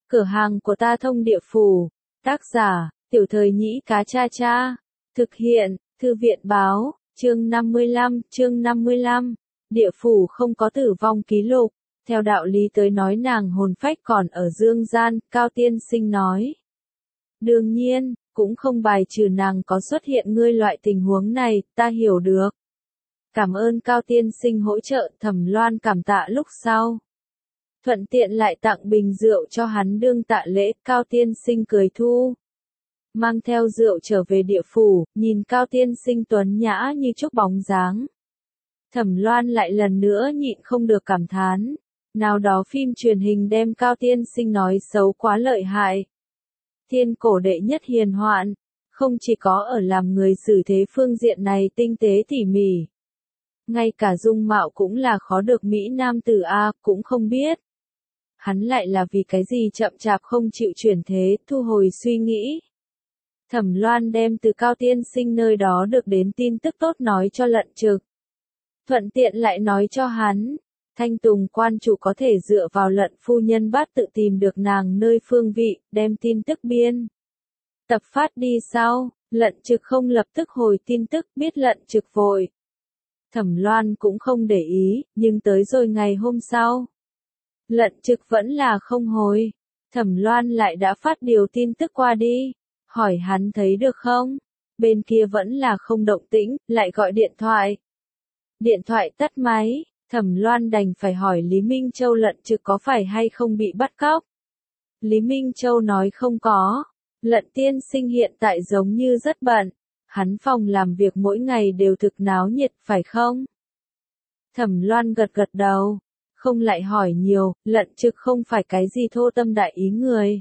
Cửa hàng của ta thông địa phủ. Tác giả, Tiểu Thời Nhĩ Cá Cha Cha. Thực hiện, Thư viện báo, chương 55. Địa phủ không có tử vong ký lục. Theo đạo lý tới nói nàng hồn phách còn ở dương gian, Cao Tiên Sinh nói. Đương nhiên, cũng không bài trừ nàng có xuất hiện ngươi loại tình huống này, ta hiểu được. Cảm ơn Cao Tiên Sinh hỗ trợ, Thẩm Loan cảm tạ lúc sau. Thuận tiện lại tặng bình rượu cho hắn đương tạ lễ, Cao Tiên Sinh cười thu. Mang theo rượu trở về địa phủ, nhìn Cao Tiên Sinh tuấn nhã như trúc bóng dáng. Thẩm Loan lại lần nữa nhịn không được cảm thán. Nào đó phim truyền hình đem Cao Tiên Sinh nói xấu quá lợi hại. Thiên cổ đệ nhất hiền hoạn, không chỉ có ở làm người xử thế phương diện này tinh tế tỉ mỉ. Ngay cả dung mạo cũng là khó được Mỹ Nam tử A, cũng không biết. Hắn lại là vì cái gì chậm chạp không chịu chuyển thế, thu hồi suy nghĩ. Thẩm Loan đem từ Cao Tiên Sinh nơi đó được đến tin tức tốt nói cho Lận Trực. Thuận tiện lại nói cho hắn, Thanh Tùng quan chủ có thể dựa vào Lận phu nhân bát tự tìm được nàng nơi phương vị, đem tin tức biên. Tập phát đi sau, Lận Trực không lập tức hồi tin tức, biết Lận Trực vội. Thẩm Loan cũng không để ý, nhưng tới rồi ngày hôm sau. Lận Trực vẫn là không hồi. Thẩm Loan lại đã phát điều tin tức qua đi. Hỏi hắn thấy được không? Bên kia vẫn là không động tĩnh, lại gọi điện thoại. Điện thoại tắt máy, Thẩm Loan đành phải hỏi Lý Minh Châu Lận Trực có phải hay không bị bắt cóc. Lý Minh Châu nói không có. Lận tiên sinh hiện tại giống như rất bận. Hắn phòng làm việc mỗi ngày đều thực náo nhiệt, phải không? Thẩm Loan gật gật đầu. Không lại hỏi nhiều, Lận Trực không phải cái gì thô tâm đại ý người.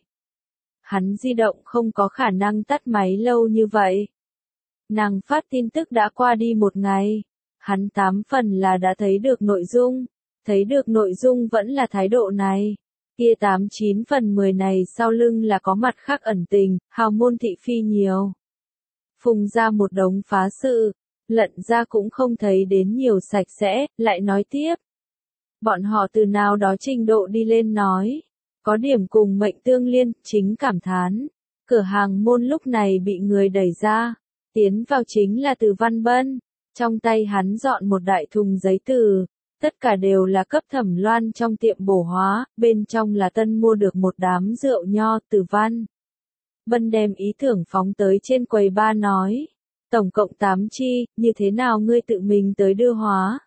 Hắn di động không có khả năng tắt máy lâu như vậy. Nàng phát tin tức đã qua đi một ngày. Hắn 8 phần là đã thấy được nội dung. Thấy được nội dung vẫn là thái độ này. Kia 8-9 phần 10 này sau lưng là có mặt khác ẩn tình, hào môn thị phi nhiều. Phùng ra một đống phá sự. Lận ra cũng không thấy đến nhiều sạch sẽ, lại nói tiếp. Bọn họ từ nào đó trình độ đi lên nói. Có điểm cùng mệnh tương liên, chính cảm thán. Cửa hàng môn lúc này bị người đẩy ra. Tiến vào chính là Từ Văn Bân. Trong tay hắn dọn một đại thùng giấy từ. Tất cả đều là cấp Thẩm Loan trong tiệm bổ hóa. Bên trong là tân mua được một đám rượu nho Từ Văn. Bân đem ý tưởng phóng tới trên quầy ba nói. Tổng cộng 8 chi, như thế nào ngươi tự mình tới đưa hóa?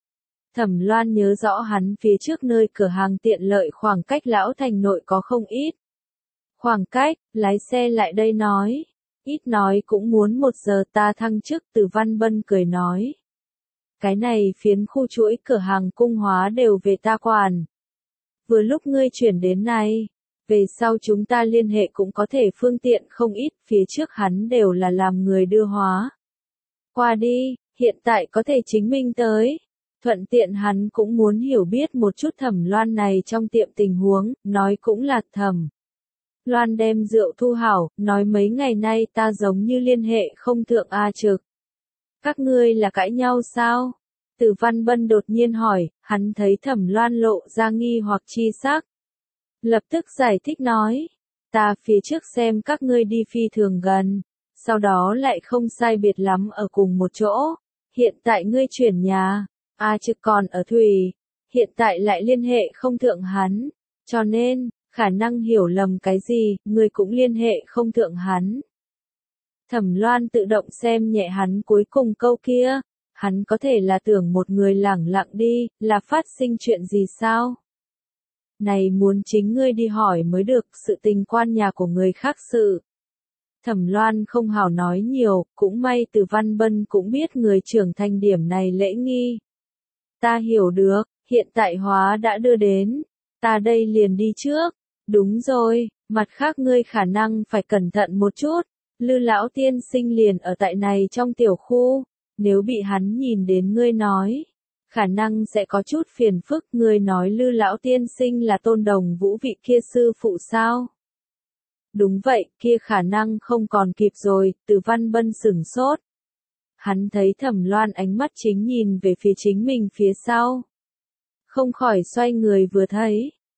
Thẩm Loan nhớ rõ hắn phía trước nơi cửa hàng tiện lợi khoảng cách Lão Thành nội có không ít. Khoảng cách, lái xe lại đây nói. Ít nói cũng muốn 1 giờ ta thăng chức, Từ Văn Bân cười nói. Cái này phiến khu chuỗi cửa hàng cung hóa đều về ta quản. Vừa lúc ngươi chuyển đến này. Về sau chúng ta liên hệ cũng có thể phương tiện không ít, phía trước hắn đều là làm người đưa hóa. Qua đi, hiện tại có thể chính minh tới. Thuận tiện hắn cũng muốn hiểu biết một chút Thẩm Loan này trong tiệm tình huống, nói cũng là Thẩm Loan đem rượu thu hảo, nói mấy ngày nay ta giống như liên hệ không thượng A Trực. Các ngươi là cãi nhau sao? Từ Văn Bân đột nhiên hỏi, hắn thấy Thẩm Loan lộ ra nghi hoặc chi sắc. Lập tức giải thích nói, ta phía trước xem các ngươi đi phi thường gần, sau đó lại không sai biệt lắm ở cùng một chỗ, hiện tại ngươi chuyển nhà, A Trực còn ở Thủy, hiện tại lại liên hệ không thượng hắn, cho nên, khả năng hiểu lầm cái gì, ngươi cũng liên hệ không thượng hắn. Thẩm Loan tự động xem nhẹ hắn cuối cùng câu kia, hắn có thể là tưởng một người lẳng lặng đi, là phát sinh chuyện gì sao? Này muốn chính ngươi đi hỏi mới được, sự tình quan nhà của người khác sự. Thẩm Loan không hào nói nhiều, cũng may Từ Văn Bân cũng biết người trưởng thành điểm này lễ nghi. Ta hiểu được, hiện tại hóa đã đưa đến, ta đây liền đi trước. Đúng rồi, mặt khác ngươi khả năng phải cẩn thận một chút, Lư lão tiên sinh liền ở tại này trong tiểu khu, nếu bị hắn nhìn đến ngươi nói. Khả năng sẽ có chút phiền phức, người nói Lư lão tiên sinh là Tôn Đồng Vũ vị kia sư phụ sao? Đúng vậy, kia khả năng không còn kịp rồi, Từ Văn Bân sửng sốt. Hắn thấy Thẩm Loan ánh mắt chính nhìn về phía chính mình phía sau. Không khỏi xoay người vừa thấy,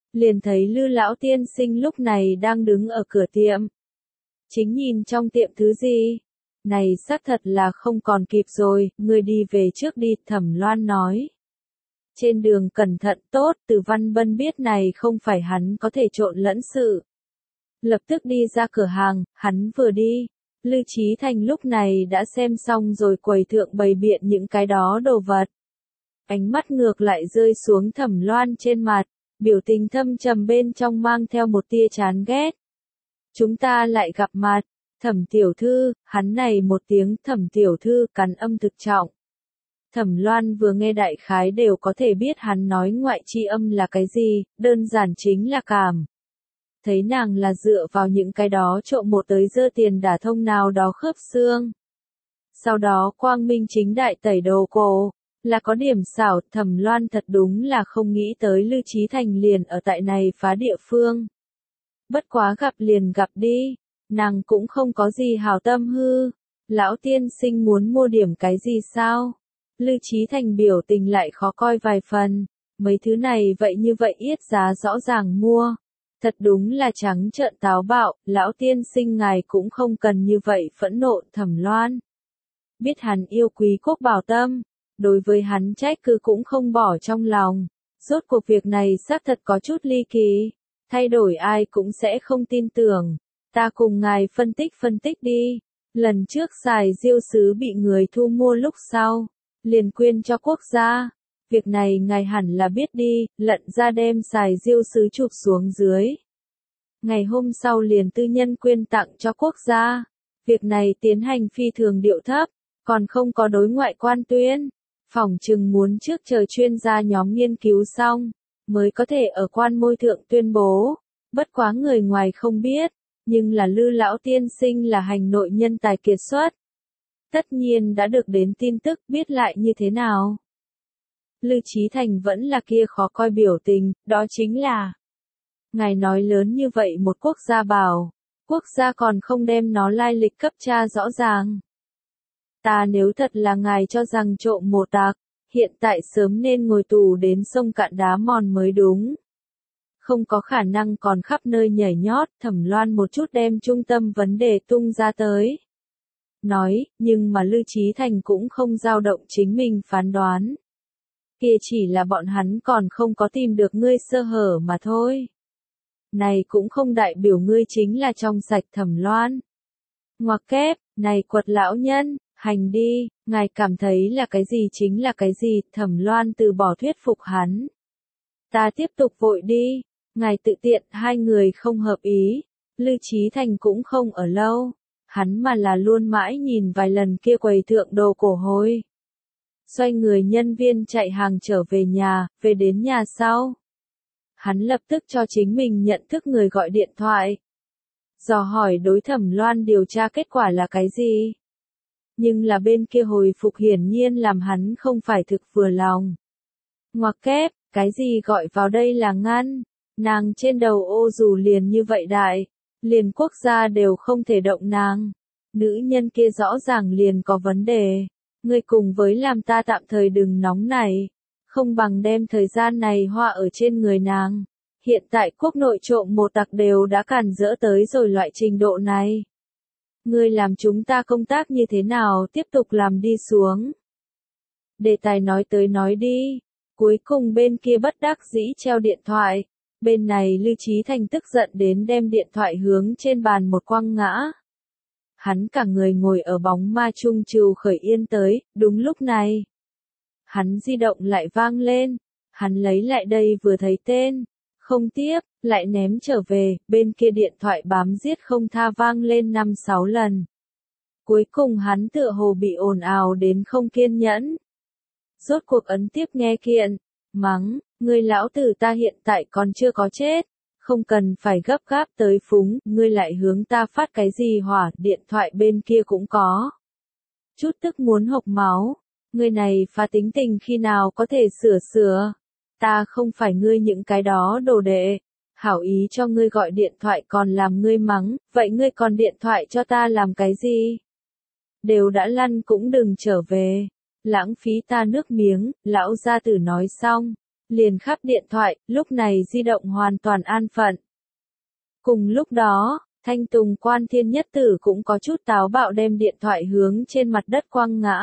liền thấy Lư lão tiên sinh lúc này đang đứng ở cửa tiệm. Chính nhìn trong tiệm thứ gì? Này xác thật là không còn kịp rồi, ngươi đi về trước đi, Thẩm Loan nói. Trên đường cẩn thận tốt, Từ Văn Bân biết này không phải hắn có thể trộn lẫn sự. Lập tức đi ra cửa hàng, hắn vừa đi. Lư Chí Thành lúc này đã xem xong rồi quầy thượng bày biện những cái đó đồ vật. Ánh mắt ngược lại rơi xuống Thẩm Loan trên mặt, biểu tình thâm trầm bên trong mang theo một tia chán ghét. Chúng ta lại gặp mặt, Thẩm tiểu thư, hắn này một tiếng Thẩm tiểu thư cắn âm thực trọng. Thẩm Loan vừa nghe đại khái đều có thể biết hắn nói ngoại chi âm là cái gì, đơn giản chính là cảm. Thấy nàng là dựa vào những cái đó trộm một tới dơ tiền đả thông nào đó khớp xương. Sau đó quang minh chính đại tẩy đồ cổ, là có điểm xảo, Thẩm Loan thật đúng là không nghĩ tới Lư Chí Thành liền ở tại này phá địa phương. Bất quá gặp liền gặp đi, nàng cũng không có gì hảo tâm hư. Lão tiên sinh muốn mua điểm cái gì sao? Lư Chí Thành biểu tình lại khó coi vài phần, mấy thứ này vậy như vậy yết giá rõ ràng mua. Thật đúng là trắng trợn táo bạo, lão tiên sinh ngài cũng không cần như vậy phẫn nộ. Thẩm Loan biết hắn yêu quý Quốc Bảo Tâm, đối với hắn trách cứ cũng không bỏ trong lòng. Rốt cuộc việc này xác thật có chút ly kỳ, thay đổi ai cũng sẽ không tin tưởng. Ta cùng ngài phân tích đi. Lần trước xài diêu sứ bị người thu mua lúc sau, liền quyên cho quốc gia. Việc này ngài hẳn là biết đi, lận ra đem xài diêu sứ chụp xuống dưới. Ngày hôm sau liền tư nhân quyên tặng cho quốc gia. Việc này tiến hành phi thường điệu thấp, còn không có đối ngoại quan tuyên. Phỏng chừng muốn trước chờ chuyên gia nhóm nghiên cứu xong, mới có thể ở quan môi thượng tuyên bố. Bất quá người ngoài không biết, nhưng là Lư lão tiên sinh là hành nội nhân tài kiệt xuất. Tất nhiên đã được đến tin tức, biết lại như thế nào. Lư Chí Thành vẫn là kia khó coi biểu tình, đó chính là ngài nói lớn như vậy một quốc gia bảo, quốc gia còn không đem nó lai lịch cấp tra rõ ràng. Ta nếu thật là ngài cho rằng trộm một tạc, hiện tại sớm nên ngồi tù đến sông cạn đá mòn mới đúng. Không có khả năng còn khắp nơi nhảy nhót. Thẩm Loan một chút đem trung tâm vấn đề tung ra tới. Nói, nhưng mà Lư Chí Thành cũng không dao động chính mình phán đoán. Kia chỉ là bọn hắn còn không có tìm được ngươi sơ hở mà thôi. Này cũng không đại biểu ngươi chính là trong sạch. Thẩm Loan ngoặc kép, này quật lão nhân, hành đi, ngài cảm thấy là cái gì chính là cái gì. Thẩm Loan từ bỏ thuyết phục hắn. Ta tiếp tục vội đi, ngài tự tiện. Hai người không hợp ý, Lư Chí Thành cũng không ở lâu, hắn mà là luôn mãi nhìn vài lần kia quầy thượng đồ cổ hối. Xoay người nhân viên chạy hàng trở về nhà, về đến nhà sau. Hắn lập tức cho chính mình nhận thức người gọi điện thoại. Dò hỏi đối Thẩm Loan điều tra kết quả là cái gì. Nhưng là bên kia hồi phục hiển nhiên làm hắn không phải thực vừa lòng. Ngoặc kép, cái gì gọi vào đây là ngăn, nàng trên đầu ô dù liền như vậy đại, liền quốc gia đều không thể động nàng. Nữ nhân kia rõ ràng liền có vấn đề, ngươi cùng với làm ta tạm thời đừng nóng này, không bằng đem thời gian này hoa ở trên người nàng. Hiện tại quốc nội trộm một tặc đều đã cản rỡ tới rồi loại trình độ này. Ngươi làm chúng ta công tác như thế nào tiếp tục làm đi xuống. Đề tài nói tới nói đi. Cuối cùng bên kia bất đắc dĩ treo điện thoại. Bên này Lư Chí Thành tức giận đến đem điện thoại hướng trên bàn một quăng ngã. Hắn cả người ngồi ở bóng ma trung trừ khởi yên tới. Đúng lúc này, hắn di động lại vang lên. Hắn lấy lại đây vừa thấy tên. Không tiếp, lại ném trở về. Bên kia điện thoại bám giết không tha vang lên 5-6 lần. Cuối cùng hắn tựa hồ bị ồn ào đến không kiên nhẫn. Rốt cuộc ấn tiếp nghe kiện, mắng, ngươi lão tử ta hiện tại còn chưa có chết, không cần phải gấp gáp tới phúng, ngươi lại hướng ta phát cái gì hỏa. Điện thoại bên kia cũng có chút tức muốn hộc máu, ngươi này phá tính tình khi nào có thể sửa, ta không phải ngươi những cái đó đồ đệ, hảo ý cho ngươi gọi điện thoại còn làm ngươi mắng, vậy ngươi còn điện thoại cho ta làm cái gì? Đều đã lăn cũng đừng trở về. Lãng phí ta nước miếng. Lão gia tử nói xong, liền khắp điện thoại, lúc này di động hoàn toàn an phận. Cùng lúc đó, Thanh Tùng Quan Thiên Nhất Tử cũng có chút táo bạo đem điện thoại hướng trên mặt đất quăng ngã.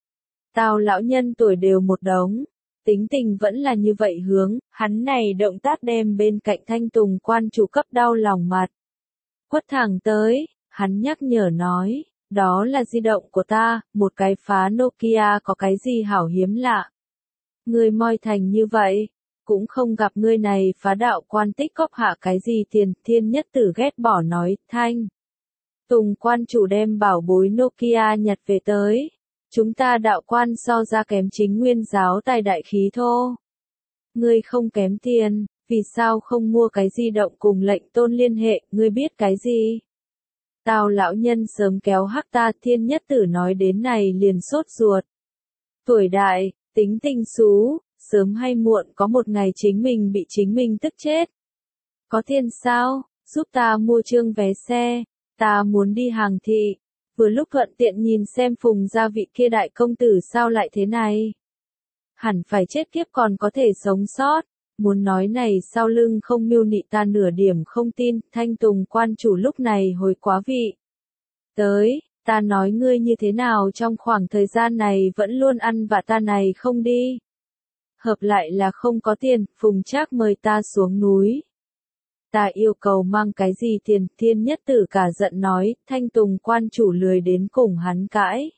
Tào lão nhân tuổi đều một đống, tính tình vẫn là như vậy hướng, hắn này động tác đem bên cạnh Thanh Tùng Quan chủ cấp đau lòng mặt. Quất thẳng tới, hắn nhắc nhở nói, đó là di động của ta, một cái phá Nokia có cái gì hảo hiếm lạ. Ngươi moi thành như vậy, cũng không gặp ngươi này phá đạo quan tích cóp hạ cái gì tiền. Thiên Nhất Tử ghét bỏ nói, Thanh Tùng Quan chủ đem bảo bối Nokia nhặt về tới. Chúng ta đạo quan so ra kém chính nguyên giáo tài đại khí thô. Ngươi không kém tiền, vì sao không mua cái di động cùng lệnh tôn liên hệ, ngươi biết cái gì? Tào lão nhân sớm kéo hắc ta. Thiên Nhất Tử nói đến này liền sốt ruột. Tuổi đại, tính tình xú, sớm hay muộn có một ngày chính mình bị chính mình tức chết. Có tiền sao, giúp ta mua trương vé xe, ta muốn đi hàng thị. Vừa lúc thuận tiện nhìn xem Phùng gia vị kia đại công tử sao lại thế này. Hẳn phải chết kiếp còn có thể sống sót. Muốn nói này sau lưng không mưu nị ta nửa điểm không tin. Thanh Tùng Quan chủ lúc này hồi quá vị. Tới, ta nói ngươi như thế nào trong khoảng thời gian này vẫn luôn ăn vạ ta này không đi. Hợp lại là không có tiền, Phùng Trác mời ta xuống núi. Ta yêu cầu mang cái gì tiền. Thiên Nhất Tử cả giận nói, Thanh Tùng Quan chủ lười đến cùng hắn cãi.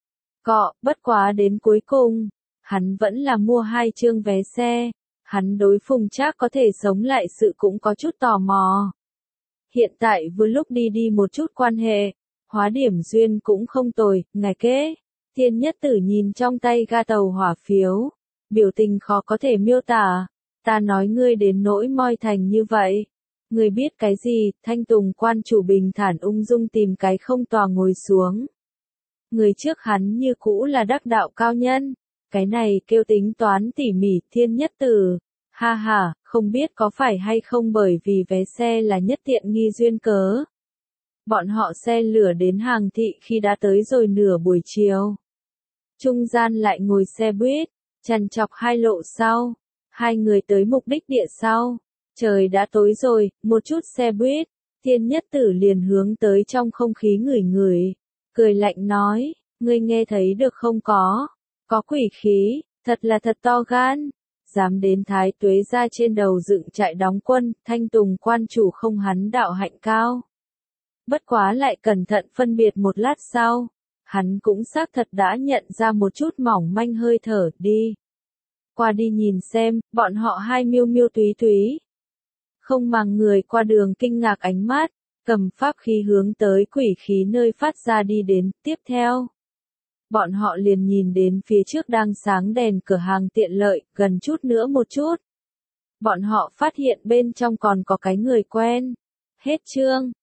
Bất quá đến cuối cùng, hắn vẫn là mua 2 trương vé xe. Hắn đối Phùng Trác có thể sống lại sự cũng có chút tò mò. Hiện tại vừa lúc đi một chút quan hệ, hóa điểm duyên cũng không tồi. Ngày kế, Thiên Nhất Tử nhìn trong tay ga tàu hỏa phiếu, biểu tình khó có thể miêu tả. Ta nói ngươi đến nỗi moi thành như vậy. Ngươi biết cái gì? Thanh Tùng Quan chủ bình thản ung dung tìm cái không tòa ngồi xuống. Người trước hắn như cũ là đắc đạo cao nhân. Cái này kêu tính toán tỉ mỉ. Thiên Nhất Tử. Ha ha, không biết có phải hay không bởi vì vé xe là nhất tiện nghi duyên cớ. Bọn họ xe lửa đến hàng thị khi đã tới rồi nửa buổi chiều. Trung gian lại ngồi xe buýt, chằn chọc 2 lộ sau. 2 người tới mục đích địa sau. Trời đã tối rồi, một chút xe buýt. Thiên Nhất Tử liền hướng tới trong không khí ngửi. Cười lạnh nói, ngươi nghe thấy được không có quỷ khí, thật là thật to gan. Dám đến Thái Tuế ra trên đầu dựng trại đóng quân. Thanh Tùng Quan chủ không hắn đạo hạnh cao. Bất quá lại cẩn thận phân biệt một lát sau. Hắn cũng xác thật đã nhận ra một chút mỏng manh hơi thở. Đi qua đi nhìn xem, bọn họ 2 miêu miêu túy. Không màng người qua đường kinh ngạc ánh mắt, cầm pháp khí hướng tới quỷ khí nơi phát ra đi đến. Tiếp theo, bọn họ liền nhìn đến phía trước đang sáng đèn cửa hàng tiện lợi, gần chút nữa một chút. Bọn họ phát hiện bên trong còn có cái người quen. Hết chương.